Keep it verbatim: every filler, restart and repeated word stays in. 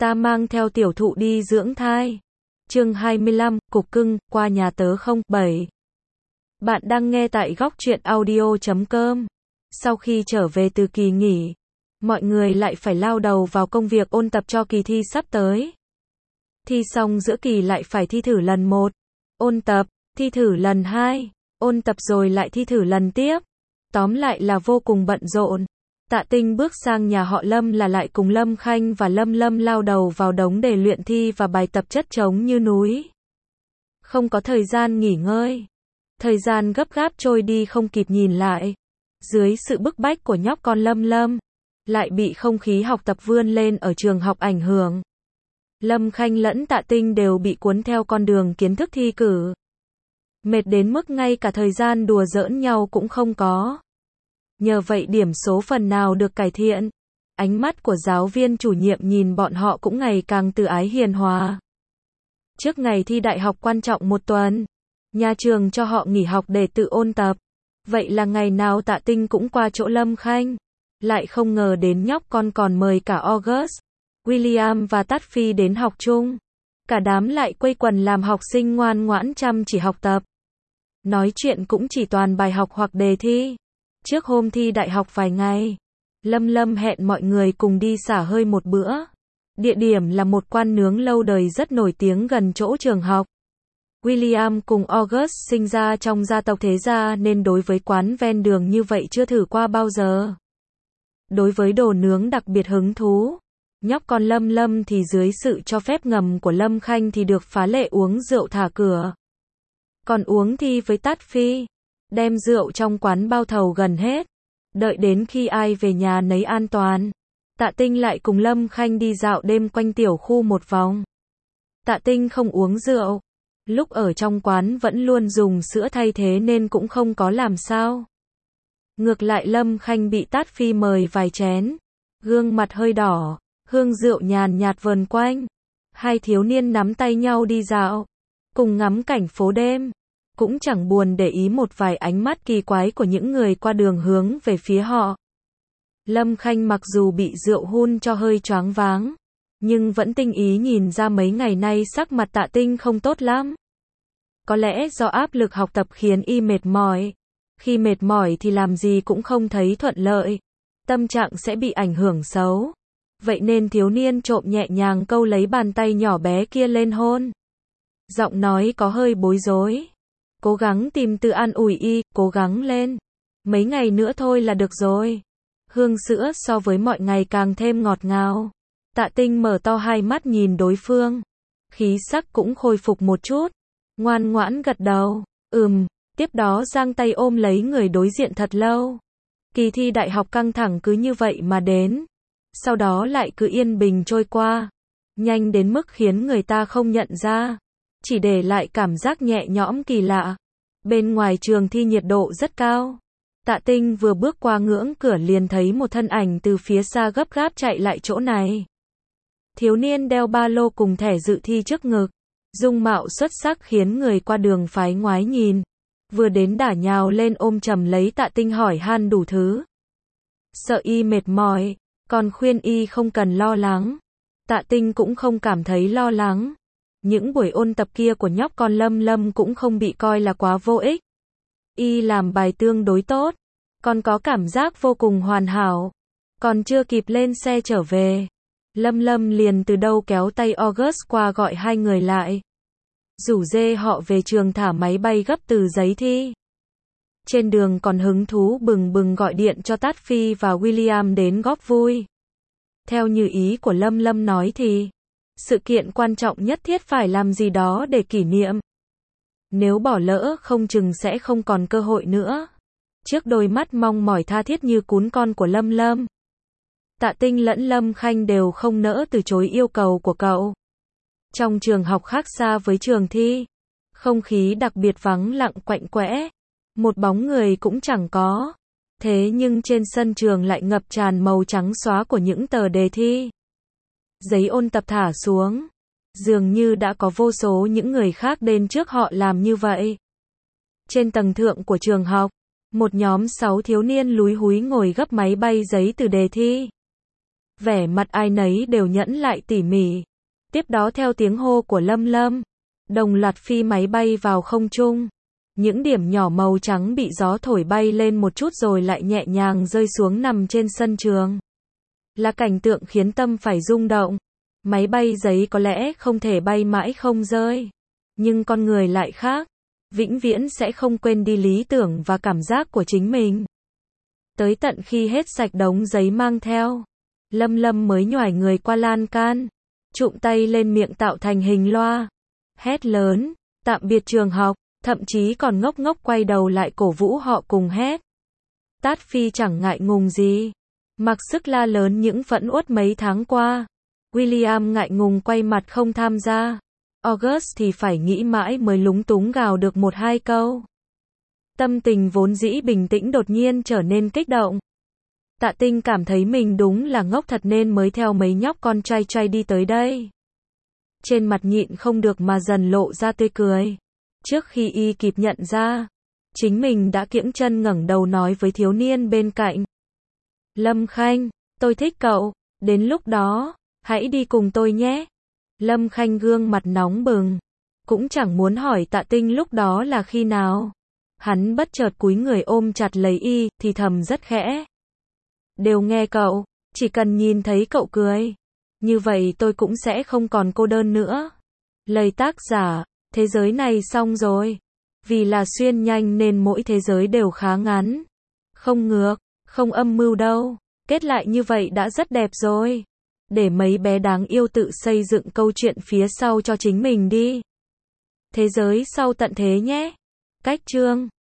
Ta mang theo tiểu thụ đi dưỡng thai. Chương hai mươi lăm, cục cưng, qua nhà tớ không? bảy. Bạn đang nghe tại góc truyện audio chấm com. Sau khi trở về từ kỳ nghỉ, mọi người lại phải lao đầu vào công việc ôn tập cho kỳ thi sắp tới. Thi xong giữa kỳ lại phải thi thử lần một, ôn tập, thi thử lần hai, ôn tập rồi lại thi thử lần tiếp. Tóm lại là vô cùng bận rộn. Tạ Tinh bước sang nhà họ Lâm là lại cùng Lâm Khanh và Lâm Lâm lao đầu vào đống đề luyện thi và bài tập chất trống như núi. Không có thời gian nghỉ ngơi. Thời gian gấp gáp trôi đi không kịp nhìn lại. Dưới sự bức bách của nhóc con Lâm Lâm, lại bị không khí học tập vươn lên ở trường học ảnh hưởng. Lâm Khanh lẫn Tạ Tinh đều bị cuốn theo con đường kiến thức thi cử. Mệt đến mức ngay cả thời gian đùa giỡn nhau cũng không có. Nhờ vậy điểm số phần nào được cải thiện. Ánh mắt của giáo viên chủ nhiệm nhìn bọn họ cũng ngày càng từ ái hiền hòa. Trước ngày thi đại học quan trọng một tuần, nhà trường cho họ nghỉ học để tự ôn tập. Vậy là ngày nào Tạ Tinh cũng qua chỗ Lâm Khanh. Lại không ngờ đến nhóc con còn mời cả August, William và Taffy đến học chung. Cả đám lại quây quần làm học sinh ngoan ngoãn chăm chỉ học tập. Nói chuyện cũng chỉ toàn bài học hoặc đề thi. Trước hôm thi đại học vài ngày, Lâm Lâm hẹn mọi người cùng đi xả hơi một bữa. Địa điểm là một quán nướng lâu đời rất nổi tiếng gần chỗ trường học. William cùng August sinh ra trong gia tộc thế gia nên đối với quán ven đường như vậy chưa thử qua bao giờ. Đối với đồ nướng đặc biệt hứng thú. Nhóc con Lâm Lâm thì dưới sự cho phép ngầm của Lâm Khanh thì được phá lệ uống rượu thả cửa. Còn uống thi với Taffy, đem rượu trong quán bao thầu gần hết. Đợi đến khi ai về nhà nấy an toàn, Tạ Tinh lại cùng Lâm Khanh đi dạo đêm quanh tiểu khu một vòng. Tạ Tinh không uống rượu. Lúc ở trong quán vẫn luôn dùng sữa thay thế nên cũng không có làm sao. Ngược lại Lâm Khanh bị Taffy mời vài chén. Gương mặt hơi đỏ, hương rượu nhàn nhạt vờn quanh. Hai thiếu niên nắm tay nhau đi dạo, cùng ngắm cảnh phố đêm. Cũng chẳng buồn để ý một vài ánh mắt kỳ quái của những người qua đường hướng về phía họ. Lâm Khanh mặc dù bị rượu hun cho hơi choáng váng, nhưng vẫn tinh ý nhìn ra mấy ngày nay sắc mặt Tạ Tinh không tốt lắm. Có lẽ do áp lực học tập khiến y mệt mỏi. Khi mệt mỏi thì làm gì cũng không thấy thuận lợi. Tâm trạng sẽ bị ảnh hưởng xấu. Vậy nên thiếu niên trộm nhẹ nhàng câu lấy bàn tay nhỏ bé kia lên hôn. Giọng nói có hơi bối rối. Cố gắng tìm từ an ủi y, cố gắng lên. Mấy ngày nữa thôi là được rồi. Hương sữa so với mọi ngày càng thêm ngọt ngào. Tạ Tinh mở to hai mắt nhìn đối phương. Khí sắc cũng khôi phục một chút. Ngoan ngoãn gật đầu. Ừm, tiếp đó giang tay ôm lấy người đối diện thật lâu. Kỳ thi đại học căng thẳng cứ như vậy mà đến. Sau đó lại cứ yên bình trôi qua. Nhanh đến mức khiến người ta không nhận ra. Chỉ để lại cảm giác nhẹ nhõm kỳ lạ. Bên ngoài trường thi nhiệt độ rất cao. Tạ Tinh vừa bước qua ngưỡng cửa liền thấy một thân ảnh từ phía xa gấp gáp chạy lại chỗ này. Thiếu niên đeo ba lô cùng thẻ dự thi trước ngực. Dung mạo xuất sắc khiến người qua đường phái ngoái nhìn. Vừa đến đã nhào lên ôm chầm lấy Tạ Tinh hỏi han đủ thứ. Sợ y mệt mỏi, còn khuyên y không cần lo lắng. Tạ Tinh cũng không cảm thấy lo lắng. Những buổi ôn tập kia của nhóc con Lâm Lâm cũng không bị coi là quá vô ích. Y làm bài tương đối tốt, còn có cảm giác vô cùng hoàn hảo. Còn chưa kịp lên xe trở về, Lâm Lâm liền từ đâu kéo tay August qua gọi hai người lại. Rủ dê họ về trường thả máy bay gấp từ giấy thi. Trên đường còn hứng thú bừng bừng gọi điện cho Taffy và William đến góp vui. Theo như ý của Lâm Lâm nói thì sự kiện quan trọng nhất thiết phải làm gì đó để kỷ niệm. Nếu bỏ lỡ không chừng sẽ không còn cơ hội nữa. Trước đôi mắt mong mỏi tha thiết như cún con của Lâm Lâm, Tạ Tinh lẫn Lâm Khanh đều không nỡ từ chối yêu cầu của cậu. Trong trường học khác xa với trường thi, không khí đặc biệt vắng lặng quạnh quẽ. Một bóng người cũng chẳng có. Thế nhưng trên sân trường lại ngập tràn màu trắng xóa của những tờ đề thi. Giấy ôn tập thả xuống. Dường như đã có vô số những người khác đến trước họ làm như vậy. Trên tầng thượng của trường học, một nhóm sáu thiếu niên lúi húi ngồi gấp máy bay giấy từ đề thi. Vẻ mặt ai nấy đều nhẫn lại tỉ mỉ. Tiếp đó theo tiếng hô của Lâm Lâm, đồng loạt phi máy bay vào không trung. Những điểm nhỏ màu trắng bị gió thổi bay lên một chút rồi lại nhẹ nhàng rơi xuống nằm trên sân trường. Là cảnh tượng khiến tâm phải rung động. Máy bay giấy có lẽ không thể bay mãi không rơi. Nhưng con người lại khác. Vĩnh viễn sẽ không quên đi lý tưởng và cảm giác của chính mình. Tới tận khi hết sạch đống giấy mang theo, Lâm Lâm mới nhoài người qua lan can, trụm tay lên miệng tạo thành hình loa, hét lớn, tạm biệt trường học, thậm chí còn ngốc ngốc quay đầu lại cổ vũ họ cùng hét. Tát Phi chẳng ngại ngùng gì, mặc sức la lớn những phẫn uất mấy tháng qua. William ngại ngùng quay mặt không tham gia. August thì phải nghĩ mãi mới lúng túng gào được một hai câu. Tâm tình vốn dĩ bình tĩnh đột nhiên trở nên kích động. Tạ Tinh cảm thấy mình đúng là ngốc thật nên mới theo mấy nhóc con trai trai đi tới đây. Trên mặt nhịn không được mà dần lộ ra tươi cười. Trước khi y kịp nhận ra, chính mình đã kiễng chân ngẩng đầu nói với thiếu niên bên cạnh. Lâm Khanh, tôi thích cậu, đến lúc đó, hãy đi cùng tôi nhé. Lâm Khanh gương mặt nóng bừng, cũng chẳng muốn hỏi Tạ Tinh lúc đó là khi nào. Hắn bất chợt cúi người ôm chặt lấy y, thì thầm rất khẽ. Đều nghe cậu, chỉ cần nhìn thấy cậu cười, như vậy tôi cũng sẽ không còn cô đơn nữa. Lời tác giả, thế giới này xong rồi. Vì là xuyên nhanh nên mỗi thế giới đều khá ngắn. Không ngược, không âm mưu đâu. Kết lại như vậy đã rất đẹp rồi. Để mấy bé đáng yêu tự xây dựng câu chuyện phía sau cho chính mình đi. Thế giới sau tận thế nhé. Cách chương